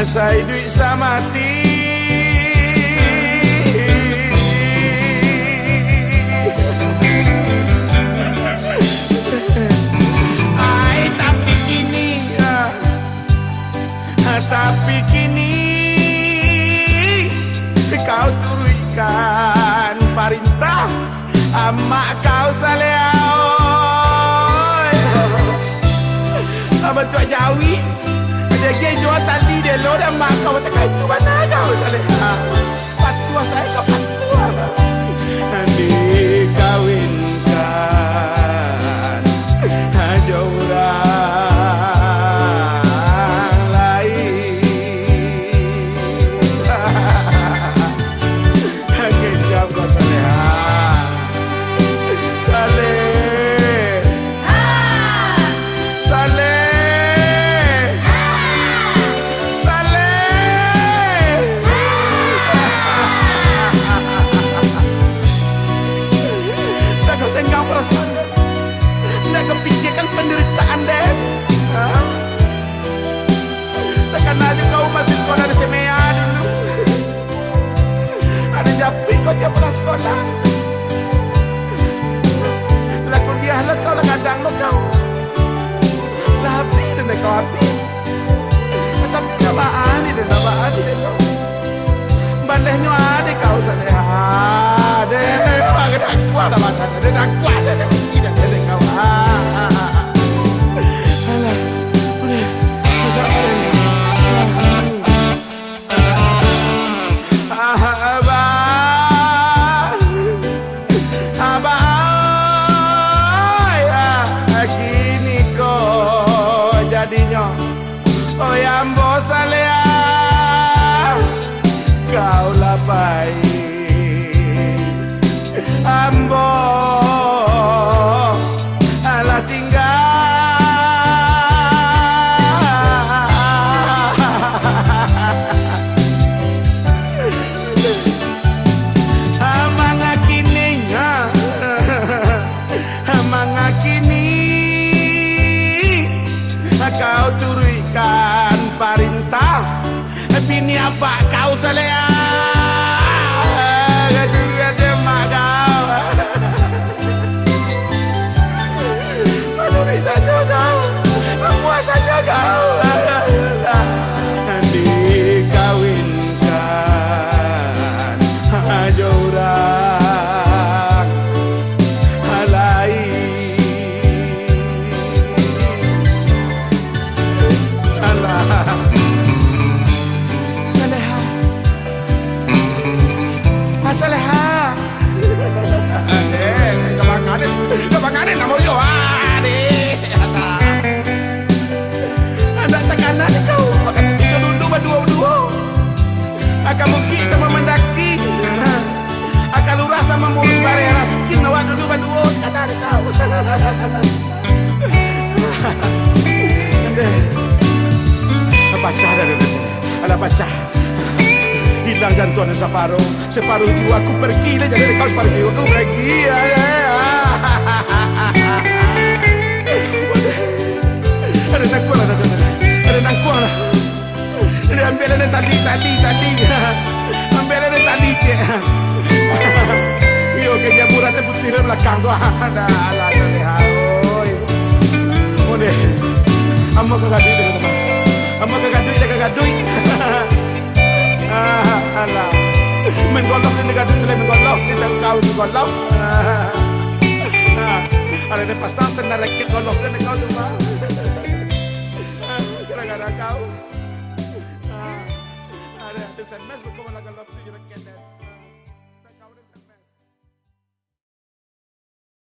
Sai duit samati ai tapi kini kau turunkan perintah amak kau saleao betul jawi ada gay jual tali dia lo dan mak kau tekan itu mana kau saleha patua saya kau patua dikawinkan ada orang lain kejam kau saleha Saleh Saleh nak kepikirkan penderitaan deh. Tekan aja kau masih sekolah di Semea dulu. Ada japi kau tiap pernah sekolah. Lah kuliah lah kau lah kadang lo kau. Lah habis dan kau habis. Tapi nabaan ni dan nabaan ni kau. Bandehnya ada kau sana. Ada orang dah kuat dah makan. Ada dah kuat dah tidak ada kau. Alah, boleh. Gini kok jadinya. Oh yang bos alea. Kau lah baik ambo alah tinggal amang kini kau turunkan perintah bini apa kau salea gaji mak kau aduh saja kau puas saja kau dikawinkan aja orang lain alah Saleha. Kebakaran nama yo ade. Ada tekanan kau. Makan kita dulu berdua-dua. Akan mungkin sama mendaki. Akan lurah sama murus barang raskin awak dulu berdua. Kata kau. Pecah dah sini. Ada pecah. Hilang jantung separuh jiwa aku pergi dah jadi kau separuh jiwa aku pergi ada nangkuang lah ini ambil ada tali ambil ada tali je yo ke jaburan putih di belakang tu ada ala saleha oi ode amma kagaduit teman amma kagaduit alah menggolok ni gaduh tele menggolok ni kau menggolok ada ni pasang senar rakit golok ni kau tu mah gara-gara kau ada SMS berkomunikasi golok tu rakit